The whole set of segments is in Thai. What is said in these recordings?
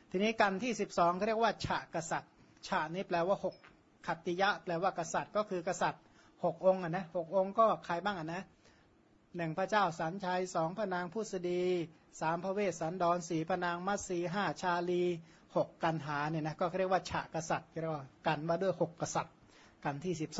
ทีนี้กันที่12เขาเรียกว่าฉะกษัตริย์ฉะนี้แปลว่า6ขัตติยะแปลว่ากษัตริย์ก็คือกษัตริย์6องค์นะ6องค์ก็ใครบ้างนะ1พระเจ้าสันชัย2พระนางพุษดี3พระเวสสันดร4พระนางมัตสี5ชาลี6กันหาเนี่ยนะก็เรียกว่าฉะกษัตริย์เรียกว่ากันมาด้วย6กษัตริย์กันที่12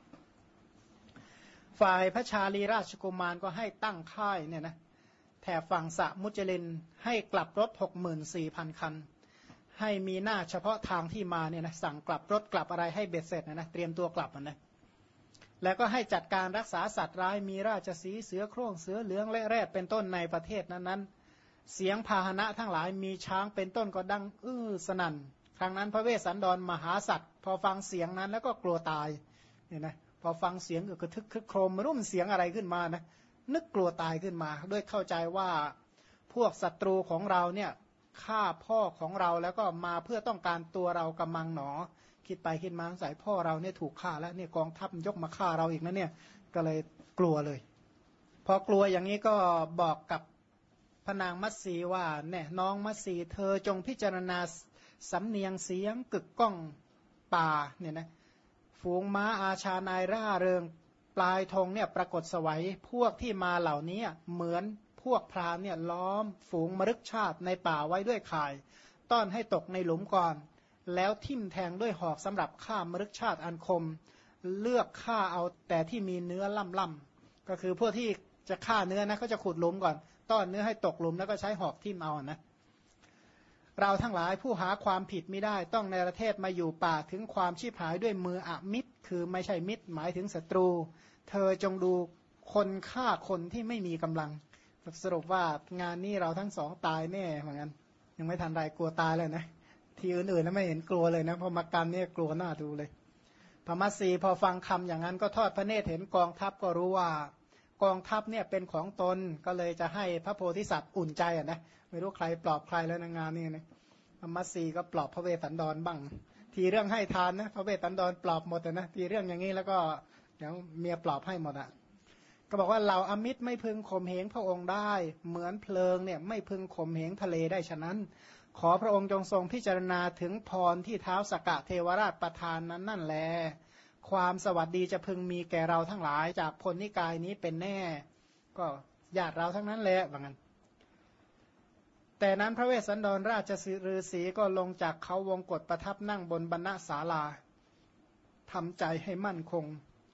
ฝ่ายพระชาลีราชกุมารก็ให้ตั้งค่ายเนี่ยนะแถบฝั่งสะมุจลินให้กลับรถ 64,000 คันให้มีหน้าเฉพาะทางที่มาเนี่ยนะสั่งกลับรถกลับอะไรให้เบ็ดเสร็จนะเตรียมตัวกลับนะแล้วก็ให้จัดการรักษาสัตว์ร้ายมีราชสีห์เสือโคร่งเสือเหลืองและแรดเป็นต้นในประเทศนั้นๆเสียงพาหนะทั้งหลายมีช้างเป็นต้นก็ดังสนั่นครั้งนั้นพระเวสสันดรมหาสัตว์พอฟังเสียงนั้นแล้วก็กลัวตายเนี่ยนะพอฟังเสียงกระทึกคึกโครมไม่รู้มันเสียงอะไรขึ้นมานะนึกกลัวตายขึ้นมาด้วยเข้าใจว่าพวกศัตรูของเราเนี่ยฆ่าพ่อของเราแล้วก็มาเพื่อต้องการตัวเรากำมังหนอคิดไปคิดมาสายพ่อเราเนี่ยถูกฆ่าแล้วเนี่ยกองทัพยกมาฆ่าเราอีกนะเนี่ยก็เลยกลัวเลยพอกลัวอย่างนี้ก็บอกกับพนางมัตสีว่าเนี่ยน้องมัตสีเธอจงพิจารณาสำเนียงเสียงกึกก้องป่าเนี่ยนะฝูงม้าอาชานายร่าเริงปลายธงเนี่ยปรากฏสวัยพวกที่มาเหล่านี้เหมือนพวกพรานเนี่ยล้อมฝูงมฤคชาติในป่าไว้ด้วยข่ายต้อนให้ตกในหลุมก่อนแล้วทิ่มแทงด้วยหอกสำหรับฆ่ามฤคชาติอันคมเลือกฆ่าเอาแต่ที่มีเนื้อล่ำๆก็คือพวกที่จะฆ่าเนื้อนะเขาจะขุดหลุมก่อนต้อนเนื้อให้ตกหลุมแล้วก็ใช้หอกทิ่มเอานะเราทั้งหลายผู้หาความผิดไม่ได้ต้องในประเทศมาอยู่ป่าถึงความชีพหายด้วยมืออมิตรคือไม่ใช่มิตรหมายถึงศัตรูเธอจงดูคนฆ่าคนที่ไม่มีกำลังสรุปว่างานนี้เราทั้งสองตายแน่เหมือนกันยังไม่ทันไรกลัวตายเลยนะทีอื่นๆแล้วไม่เห็นกลัวเลยนะพอมากันเนี่ยกลัวหน้าดูเลยพระมัสสีพอฟังคำอย่างนั้นก็ทอดพระเนตรเห็นกองทัพก็รู้ว่ากองทัพเนี่ยเป็นของตนก็เลยจะให้พระโพธิสัตว์อุ่นใจนะไม่รู้ใครปลอบใครแล้วในงานนี้นะพระมัสสีก็ปลอบพระเวสสันดรบ้างทีเรื่องให้ทานนะพระเวสสันดรปลอบหมดนะทีเรื่องอย่างนี้แล้วก็เดี๋ยวเมียปลอบให้หมดอ่ะก็บอกว่าเราอมิตรไม่พึงข่มเหงพระองค์ได้เหมือนเพลิงเนี่ยไม่พึงข่มเหงทะเลได้ฉะนั้นขอพระองค์จงทรงพิจารณาถึงพรที่เท้าสกะเทวราชประทานนั้นนั่นแลความสวัสดีจะพึงมีแก่เราทั้งหลายจากพลนิกายนี้เป็นแน่ก็ญาติเราทั้งนั้นแหละว่างั้นแต่นั้นพระเวสสันดรราชฤาษีก็ลงจากเขาวงกฏประทับนั่งบนบรรณศาลาทำใจให้มั่นคง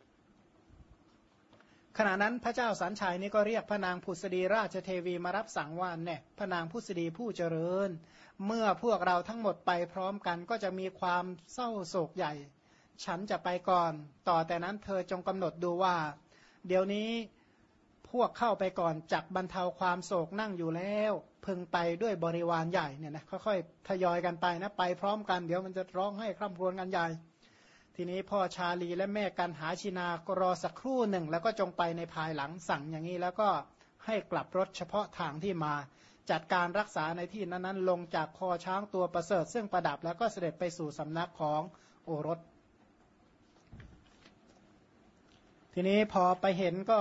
ขณะนั้นพระเจ้าสันชัยนี่ก็เรียกพระนางผุษดีราชเทวีมารับสั่งว่าเนี่ยพระนางผุษดีผู้เจริญเมื่อพวกเราทั้งหมดไปพร้อมกันก็จะมีความเศร้าโศกใหญ่ฉันจะไปก่อนต่อแต่นั้นเธอจงกำหนดดูว่าเดี๋ยวนี้พวกเข้าไปก่อนจักบรรเทาความโศกนั่งอยู่แล้วพึงไปด้วยบริวารใหญ่เนี่ยนะค่อยๆทยอยกันไปนะไปพร้อมกันเดี๋ยวมันจะร้องให้คร่ำครวญกันใหญ่ทีนี้พ่อชาลีและแม่กันหาชินาก็รอสักครู่หนึ่งแล้วก็จงไปในภายหลังสั่งอย่างนี้แล้วก็ให้กลับรถเฉพาะทางที่มาจัดการรักษาในที่นั้นๆลงจากคอช้างตัวประเสริฐซึ่งประดับแล้วก็เสด็จไปสู่สำนักของโอรสทีนี้พอไปเห็นก็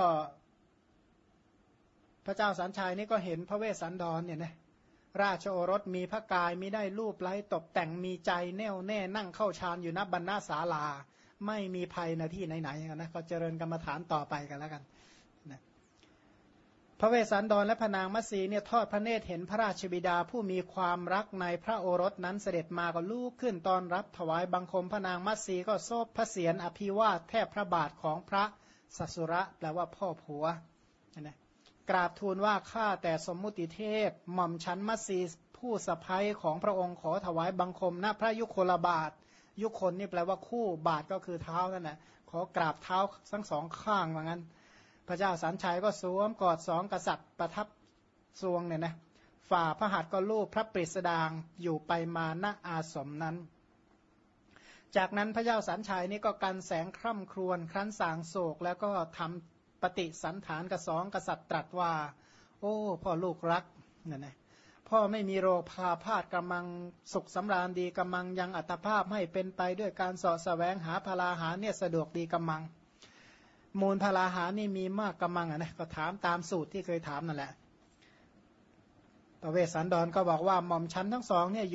พระเจ้าสันชัยนี่ก็เห็นพระเวสสันดรเนี่ยนะราชโอรสมีพระกายมิได้รูปไล้ตกแต่งมีใจแน่วแน่นั่งเข้าฌานอยู่ณบรรณศาลาไม่มีภัยในที่ไหนๆกันนะก็เจริญกรรมฐานต่อไปกันแล้วกันนะพระเวสสันดรและพระนางมัตสีเนี่ยทอดพระเนตรเห็นพระราชบิดาผู้มีความรักในพระโอรสนั้นเสด็จมาก็ลุกขึ้นตอนรับถวายบังคมพระนางมัตสีก็โซบพระเศียรอภิวาทแทบพระบาทของพระสัสุระแปลว่าพ่อผัวนะกราบทูลว่าข้าแต่สมมุติเทพหม่อมชั้นมัตสีผู้สะใภ้ของพระองค์ขอถวายบังคมณพระยุคลบาทยุคลนี่แปลว่าคู่บาทก็คือเท้านั่นแหละขอกราบเท้าทั้งสองข้างว่างั้นพระเจ้าสันชัยก็สวมกอดสองกษัตริย์ประทับทรวงเนี่ยนะฝ่าพระหัตถ์ก็ลูบพระปริสดางอยู่ไปมาณอาสมนั้นจากนั้นพระเจ้าสันชัยนี่ก็กันแสงคร่ำครวญครั้นสางโศกแล้วก็ทำปฏิสันฐานกับสองกษัตริย์ตรัสว่าโอ้พ่อลูกรักเนี่ยนะพ่อไม่มีโรคพาพาธกำลังสุขสำราญดีกำลังยังอัตภาพให้เป็นไปด้วยการเสาะแสวงหาพลาหารเนี่ยสะดวกดีกำลังมูลพลาหารนี่มีมากกำลังนะก็ถามตามสูตรที่เคยถามนั่นแหละพระเวสสันดรก็บอกว่าหม่อมชั้นทั้งสองเนี่ยอยู่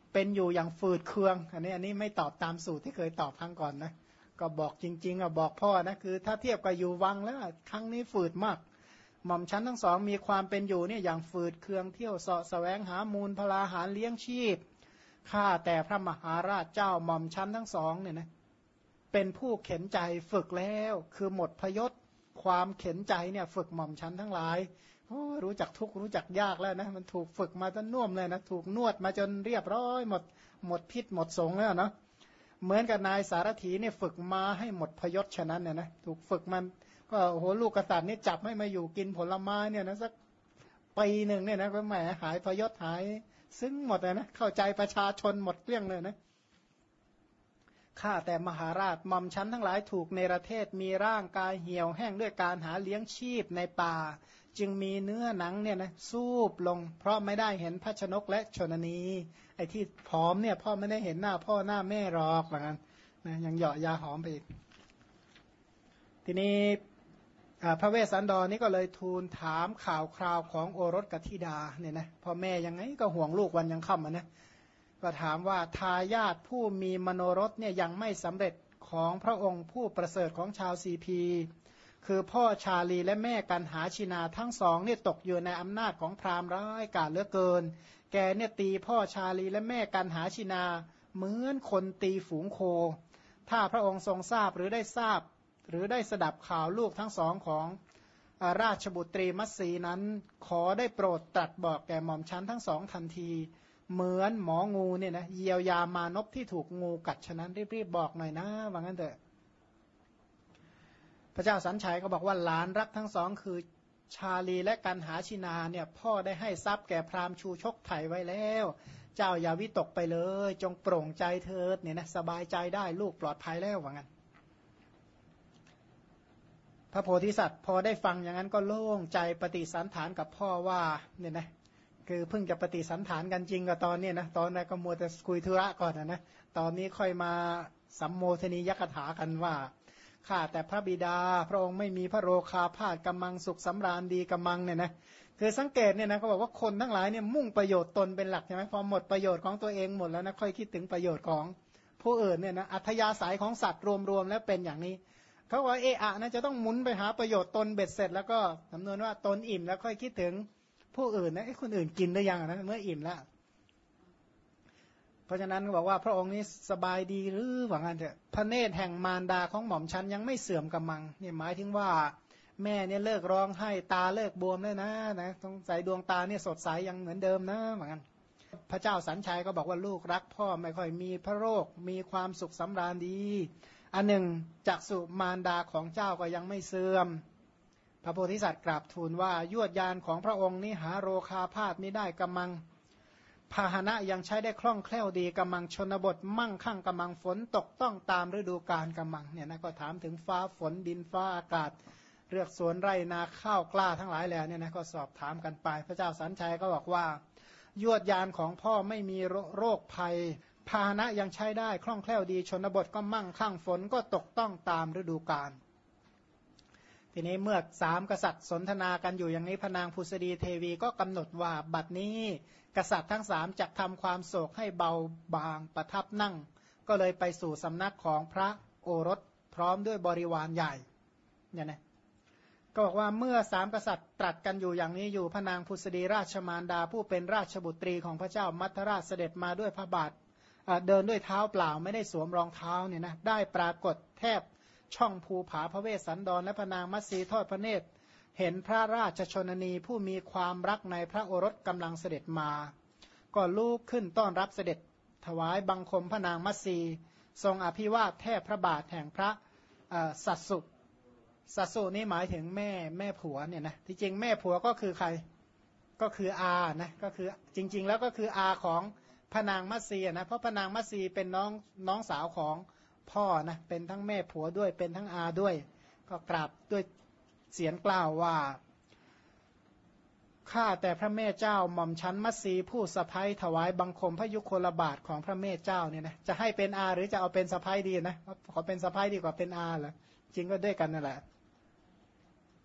เป็นอยู่อย่างฝืดเคืองอันนี้ไม่ตอบตามสูตรที่เคยตอบครั้งก่อนนะก็บอกจริงๆอ่ะบอกพ่อนะคือถ้าเทียบกับอยู่วังแล้วครั้งนี้ฝืดมากหม่อมชั้นทั้งสองมีความเป็นอยู่เนี่ยอย่างฝืดเคืองเที่ยวเสาะแสวงหามูลพลาหารเลี้ยงชีพข้าแต่พระมหาราชเจ้าหม่อมชั้นทั้งสองเนี่ยนะเป็นผู้เข็นใจฝึกแล้วคือหมดพยศความเข็นใจเนี่ยฝึกหม่อมชั้นทั้งหลายโอ้รู้จักทุกข์รู้จักยากแล้วนะมันถูกฝึกมาจนน่วมเลยนะถูกนวดมาจนเรียบร้อยหมดพิษหมดสงแล้วเนาะเหมือนกับนายสารถีเนี่ยฝึกมาให้หมดพยศฉะนั้นเนี่ยนะถูกฝึกมันก็โอ้โหลูกกษัตริย์นี่จับให้มาอยู่กินผลไม้เนี่ยนะสักปีหนึ่งเนี่ยนะก็แหมหายพยศหายซึ้งหมดเลยนะเข้าใจประชาชนหมดเกลี้ยงเลยนะข้าแต่มหาราชหม่อมชั้นทั้งหลายถูกในประเทศมีร่างกายเหี่ยวแห้งด้วยการหาเลี้ยงชีพในป่าจึงมีเนื้อหนังเนี่ยนะซูบลงเพราะไม่ได้เห็นพระชนกและชนนีไอ้ที่ผอมเนี่ยพ่อไม่ได้เห็นหน้าพ่อหน้าแม่หรอกเหมือนกันนะยังเหยาะยาหอมไปอีกทีนี้พระเวสสันดรนี่ก็เลยทูลถามข่าวคราวของโอรสกับธิดาเนี่ยนะพ่อแม่ยังไงก็ห่วงลูกวันยังค่ำนะก็ถามว่าทายาทผู้มีมโนรสเนี่ยยังไม่สำเร็จของพระองค์ผู้ประเสริฐของชาวซีพีคือพ่อชาลีและแม่กันหาชินาทั้งสองเนี่ยตกอยู่ในอำนาจของพราหมณ์ร้ายกาจเหลือเกินแกเนี่ยตีพ่อชาลีและแม่กันหาชินาเหมือนคนตีฝูงโคถ้าพระองค์ทรงทราบหรือได้ทราบหรือได้สดับข่าวลูกทั้งสองของราชบุตรีมัตสีนั้นขอได้โปรดตรัสบอกแก่หม่อมชั้นทั้งสองทันทีเหมือนหมองูเนี่ยนะเยียวยามานพที่ถูกงูกัดฉะนั้นรีบๆบอกหน่อยนะว่างั้นเถอะพระเจ้าสัญชัยก็บอกว่าหลานรักทั้งสองคือชาลีและกันหาชินาเนี่ยพ่อได้ให้ทรัพย์แก่พราหมณ์ชูชกไถ่ไว้แล้วเจ้าอย่าวิตกไปเลยจงโปร่งใจเถิดเนี่ยนะสบายใจได้ลูกปลอดภัยแล้วว่างั้นพระโพธิสัตว์พอได้ฟังอย่างนั้นก็โล่งใจปฏิสันถานกับพ่อว่าเนี่ยนะคือเพิ่งจะปฏิสันถานกันจริงกับตอนนี้นะตอนแรกก็มัวแต่คุยธุระก่อนนะตอนนี้ค่อยมาสัมโมทนียกถากันว่าข้าแต่พระบิดาพระองค์ไม่มีพระโรคาพาธกำมังสุขสำราญดีกำมังเนี่ยนะคือสังเกตเนี่ยนะเขาบอกว่าคนทั้งหลายเนี่ยมุ่งประโยชน์ตนเป็นหลักใช่ไหมพอหมดประโยชน์ของตัวเองหมดแล้วนะค่อยคิดถึงประโยชน์ของผู้อื่นเนี่ยนะอัธยาศัยของสัตว์รวมๆแล้วเป็นอย่างนี้เขาว่านะจะต้องหมุนไปหาประโยชน์ตนเบ็ดเสร็จแล้วก็คำนวณว่าตนอิ่มแล้วค่อยคิดถึงผู้อื่นนะคนอื่นกินได้ยังนะเมื่ออิ่มแล้วเพราะฉะนั้นบอกว่าพระองค์นี้สบายดีหรือว่างั้นเถอะพระเนตรแห่งมารดาของหม่อมชันยังไม่เสื่อมกำมังนี่หมายถึงว่าแม่เนี่ยเลิกร้องไห้ตาเลิกบวมเลยนะต้องใส่ดวงตาเนี่ยสดใสยังเหมือนเดิมนะเหมือนกันพระเจ้าสัญชัยก็บอกว่าลูกรักพ่อไม่ค่อยมีพระโรคมีความสุขสำราญดีอันหนึ่งจักษุมารดาของเจ้าก็ยังไม่เสื่อมพระโพธิสัตว์กราบทูลว่ายวดยานของพระองค์นี้หาโรคาพาธไม่ได้กำมังพาหนะยังใช้ได้คล่องแคล่วดีกำมังชนบทมั่งคั่งกำมังฝนตกต้องตามฤดูกาลกำมังเนี่ยนะก็ถามถึงฟ้าฝนดินฟ้าอากาศเลือกสวนไร่นาข้าวกล้าทั้งหลายแล้วเนี่ยนะก็สอบถามกันไปพระเจ้าสัญชัยก็บอกว่ายวดยานของพ่อไม่มีโรคภัยพาหนะยังใช้ได้คล่องแคล่วดีชนบทก็มั่งคั่งฝนก็ตกต้องตามฤดูกาลทีนี้เมื่อสามกษัตริย์สนทนากันอยู่อย่างนี้พระนางพุษดีเทวีก็กำหนดว่าบัดนี้กษัตริย์ทั้งสามจะทำความโศกให้เบาบางประทับนั่งก็เลยไปสู่สำนักของพระโอรสพร้อมด้วยบริวารใหญ่เนี่ยนะก็บอกว่าเมื่อสามกษัตริย์ตรัสกันอยู่อย่างนี้อยู่พระนางพุษดีราชมารดาผู้เป็นราชบุตรีของพระเจ้ามัทราชเสด็จมาด้วยพระบาทเดินด้วยเท้าเปล่าไม่ได้สวมรองเท้าเนี่ยนะได้ปรากฏแทบช่องภูผาพระเวสสันดรและพระนางมัตสีทอดพระเนตรเห็นพระราชชนนีผู้มีความรักในพระโอรสกำลังเสด็จมาก็ลุกขึ้นต้อนรับเสด็จถวายบังคมพระนางมัตสีทรงอภิวาทแทบพระบาทแห่งพระสัสสุนี้หมายถึงแม่ผัวเนี่ยนะที่จริงแม่ผัวก็คือใครก็คืออานะก็คือจริงๆแล้วก็คืออาของพระนางมัตสีนะเพราะพระนางมัตสีเป็นน้องสาวของพ่อนะเป็นทั้งแม่ผัวด้วยเป็นทั้งอาด้วยก็กราบด้วยเสียงกล่าวว่าข้าแต่พระแม่เจ้าหม่อมชั้นมัตสีผู้สะใภ้ถวายบังคมพระยุคลบาทของพระแม่เจ้าเนี่ยนะจะให้เป็นอาหรือจะเอาเป็นสะใภ้ดีนะขอเป็นสะใภ้ดีกว่าเป็นอาเหรอจริงก็ด้วยกันนั่นแหละ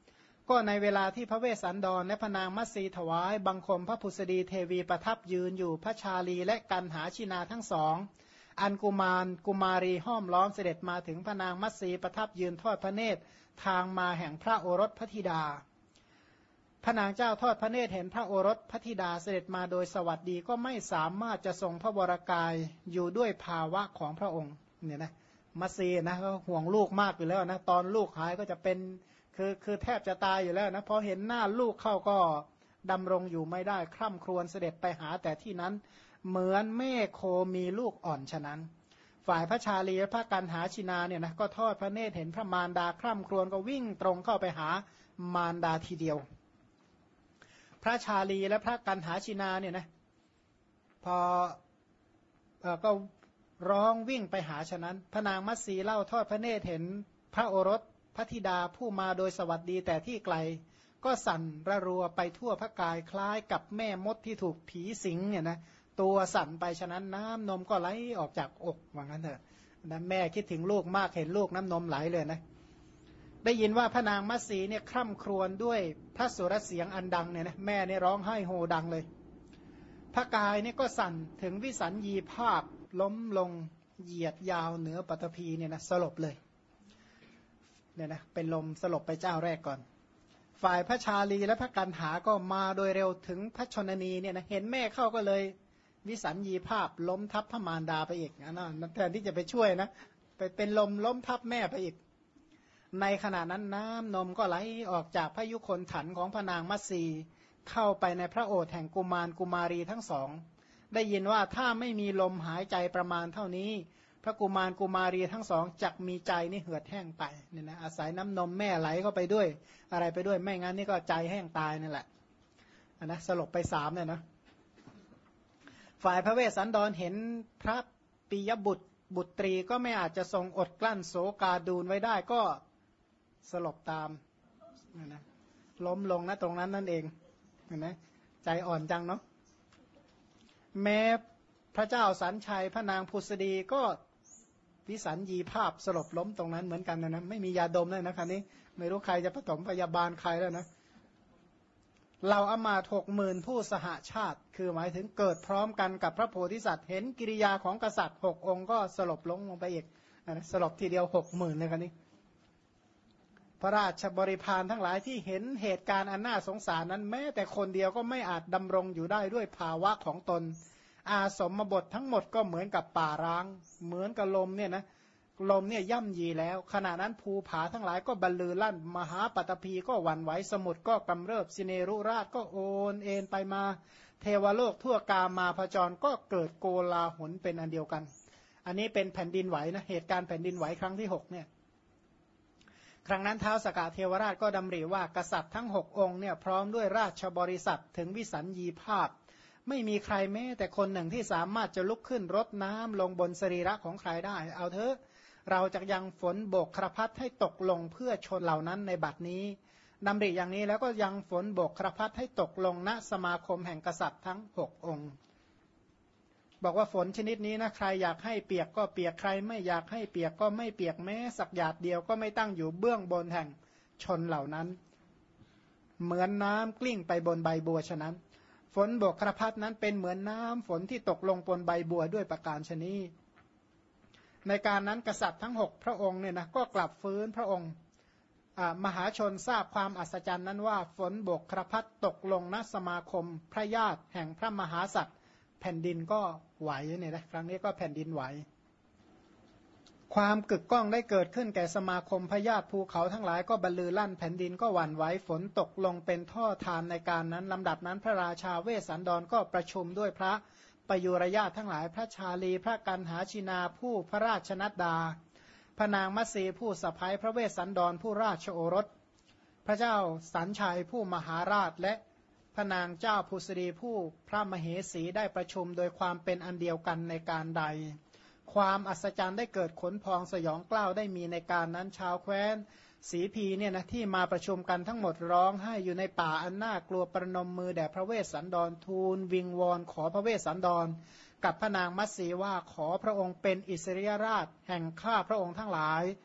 ก็ในเวลาที่พระเวสสันดรและพระนางมัตสีถวายบังคมพระผุสดีเทวีประทับยืนอยู่พระชาลีและกันหาชินาทั้งสองอันกุมารกุมารีห้อมล้อมเสด็จมาถึงพระนางมัตสีประทับยืนทอดพระเนตรทางมาแห่งพระโอรสพระธิดาพระนางเจ้าทอดพระเนตรเห็นพระโอรสพระธิดาเสด็จมาโดยสวัสดีก็ไม่สามารถจะทรงพระวรกายอยู่ด้วยภาวะของพระองค์เนี่ยนะมัตสีนะก็ห่วงลูกมากอยู่แล้วนะตอนลูกหายก็จะเป็นคือแทบจะตายอยู่แล้วนะพอเห็นหน้าลูกเข้าก็ดำรงอยู่ไม่ได้คร่ำครวญเสด็จไปหาแต่ที่นั้นเหมือนแม่โคมีลูกอ่อนฉะนั้นฝ่ายพระชาลีและพระกันหาชินาเนี่ยนะก็ทอดพระเนตรเห็นพระมารดาคร่ำครวญก็วิ่งตรงเข้าไปหามารดาทีเดียวพระชาลีและพระกันหาชินาเนี่ยนะพอก็ร้องวิ่งไปหาฉะนั้นพระนางมัตสีเล่าทอดพระเนตรเห็นพระโอรสพระธิดาผู้มาโดยสวัสดีแต่ที่ไกลก็สั่นระรัวไปทั่วพระกายคล้ายกับแม่มดที่ถูกผีสิงเนี่ยนะตัวสั่นไปฉะนั้นน้ำนมก็ไหลออกจากอกว่างั้นเถอะนะแม่คิดถึงลูกมากเห็นลูกน้ำนมไหลเลยนะได้ยินว่าพระนางมัตสีเนี่ยคร่ำครวญด้วยพระสุรเสียงอันดังเนี่ยนะแม่เนี่ยร้องไห้โฮดังเลยพระกายเนี่ยก็สั่นถึงวิสัญญีภาพล้มลงเหยียดยาวเหนือปฐพีเนี่ยนะสลบเลยเนี่ยนะเป็นลมสลบไปเจ้าแรกก่อนฝ่ายพระชาลีและพระกันหาก็มาโดยเร็วถึงพระชนนีเนี่ยนะเห็นแม่เข้าก็เลยวิสัญญีภาพล้มทับพระมารดาไปอีกนะแทนที่จะไปช่วยนะไปเป็นลมล้มทับแม่ไปอีกในขณะนั้นน้ำนมก็ไหลออกจากพระยุคลถันของพระนางมัตสีเข้าไปในพระโอษฐ์แห่งกุมารกุมารีทั้งสองได้ยินว่าถ้าไม่มีลมหายใจประมาณเท่านี้พระกุมารกุมารีทั้งสองจักมีใจนี่เหือดแห้งไปเนี่ยนะอาศัยน้ำนมแม่ไหลเข้าไปด้วยอะไรไปด้วยไม่งั้นนี่ก็ใจแห้งตายนั่นแหละนะสลบไปสามเนี่ยนะฝ่ายพระเวสสันดรเห็นพระปิยบุตรีก็ไม่อาจจะทรงอดกลั้นโศกาดูนไว้ได้ก็สลบตามนะล้มลงนะตรงนั้นนั่นเองเห็นไหมใจอ่อนจังเนาะแม้พระเจ้าสันชัยพระนางพุษดีก็วิสัญญีภาพสลบล้มตรงนั้นเหมือนกันนะไม่มียาดมเลยนะคราวนี้ไม่รู้ใครจะผสมพยาบาลใครแล้วนะเราอมาตย์60,000ผู้สหชาติคือหมายถึงเกิดพร้อมกันกับพระโพธิสัตว์เห็นกิริยาของกษัตริย์6 องค์ก็สลบลงไปอีกสลบทีเดียว 60,000เลยคราวนี้พระราชบริพารทั้งหลายที่เห็นเหตุการณ์อันน่าสงสารนั้นแม้แต่คนเดียวก็ไม่อาจดำรงอยู่ได้ด้วยภาวะของตนอาสมบททั้งหมดก็เหมือนกับป่าร้างเหมือนกับลมเนี่ยนะลมเนี่ยย่ำยีแล้วขณะนั้นภูผาทั้งหลายก็บรรลือลั่นมหาปัตภีก็หวั่นไหวสมุทรก็กำเริบสิเนรุราชก็โอนเอ็นไปมาเทวโลกทั่วกามาพจรก็เกิดโกลาหลเป็นอันเดียวกันอันนี้เป็นแผ่นดินไหวนะเหตุการณ์แผ่นดินไหวครั้งที่6เนี่ยครั้งนั้นท้าวสกเทวราชก็ดำริว่ากษัตริย์ทั้ง6 องค์เนี่ยพร้อมด้วยราชบริษัทถึงวิสัญญีภาพไม่มีใครแม้แต่คนหนึ่งที่สามารถจะลุกขึ้นรดน้ำลงบนสรีระของใครได้เอาเถอะเราจะยังฝนโบกครพัดให้ตกลงเพื่อชนเหล่านั้นในบัดนี้ดำริอย่างนี้แล้วก็ยังฝนโบกครพัดให้ตกลงณสมาคมแห่งกษัตริย์ทั้ง6 องค์บอกว่าฝนชนิดนี้นะใครอยากให้เปียกก็เปียกใครไม่อยากให้เปียกก็ไม่เปียกแม้สักหยาดเดียวก็ไม่ตั้งอยู่เบื้องบนแห่งชนเหล่านั้นเหมือนน้ำกลิ้งไปบนใบบัวฉะนั้นฝนโบกครพัดนั้นเป็นเหมือนน้ำฝนที่ตกลงบนใบบัวด้วยประการชนีในการนั้นกษัตริย์ทั้ง6 พระองค์เนี่ยนะก็กลับฟื้นพระองค์มหาชนทราบความอัศจรรย์นั้นว่าฝนโบกครพัดตกลงณสมาคมพระญาติแห่งพระมหาสัตว์แผ่นดินก็ไหวเนี่ยนะครั้งนี้ก็แผ่นดินไหวความกึกก้องได้เกิดขึ้นแก่สมาคมพญาติภูเขาทั้งหลายก็บรรลือลั่นแผ่นดินก็หวั่นไหวฝนตกลงเป็นท่อทานในการนั้นลำดับนั้นพระราชาเวสสันดรก็ประชุมด้วยพระปยุรญาติทั้งหลายพระชาลีพระกันหาชินาผู้พระราชนัดดาพระนางมัตสีผู้สะใภ้พระเวสสันดรผู้ราชโอรสพระเจ้าสันชัยผู้มหาราชและพระนางเจ้าพุษดีผู้พระมเหสีได้ประชุมโดยความเป็นอันเดียวกันในการใดความอัศจรรย์ได้เกิดขนพองสยองกล้าวได้มีในการนั้นชาวแคว้นสีพีเนี่ยนะที่มาประชุมกันทั้งหมดร้องไห้อยู่ในป่าอันน่ากลัวประนมมือแด่พระเวสสันดรทูลวิงวอนขอพระเวสสันดรกับพระนางมัตสีว่าขอพระองค์เป็นอิสริยราชแห่งข้าพระองค์ทั้งหลาย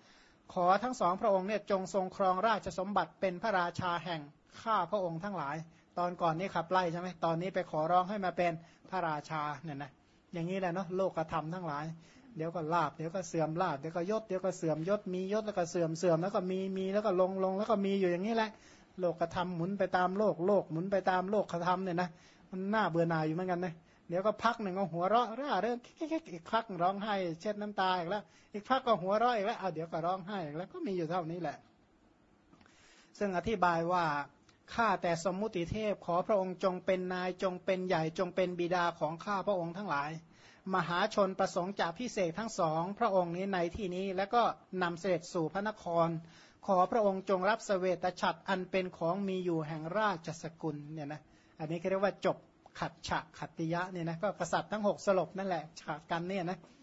ขอทั้งสองพระองค์เนี่ยจงทรงครองราชสมบัติเป็นพระราชาแห่งข้าพระองค์ทั้งหลายตอนก่อนนี้ขับไล่ใช่ไหมตอนนี้ไปขอร้องให้มาเป็นพระราชาเนี่ยนะอย่างนี้แหละเนาะโลกธรรมทั้งหลายเดี๋ยวก็ลาบเดี๋ยวก็เสื่อมลาบเดี๋ยวก็ยศเดี๋ยวก็เสื่อมยศมียศแล้วก็เสื่อมเสื่อมแล้วก็มีแล้วก็ลงแล้วก็มีอยู่อย่างนี้แหละโลกธรรมหมุนไปตามโลกหมุนไปตามโลกธรรมเนี่ยนะมันน่าเบื่อหน่ายอยู่เหมือนกันนะเดี๋ยวก็พักหนึ่งก็หัวเราะร่าเรื่องอีกพักร้องไห้เช็ดน้ำตาอีกแล้วอีกพักก็หัวเราะอีกแล้วเดี๋ยวก็ร้องไห้อีกแล้วก็มีอยู่เท่านี้แหละซึ่งอธิบายว่าข้าแต่สมมุติเทพขอพระองค์จงเป็นนายจงเป็นใหญ่จงเป็นบิดาของข้าพระองค์ทั้งหลายมหาชนประสงค์จะพิเศษทั้งสองพระองค์นี้ในที่นี้แล้วก็นำเสด็จสู่พระนครขอพระองค์จงรับเสวตฉัตรอันเป็นของมีอยู่แห่งราชสกุลเนี่ยนะอันนี้เรียกว่าจบขัดฉะขัตติยะเนี่ยนะก็กษัตริย์ทั้ง6สลบนั่นแหละฉากกันเนี่ยนะ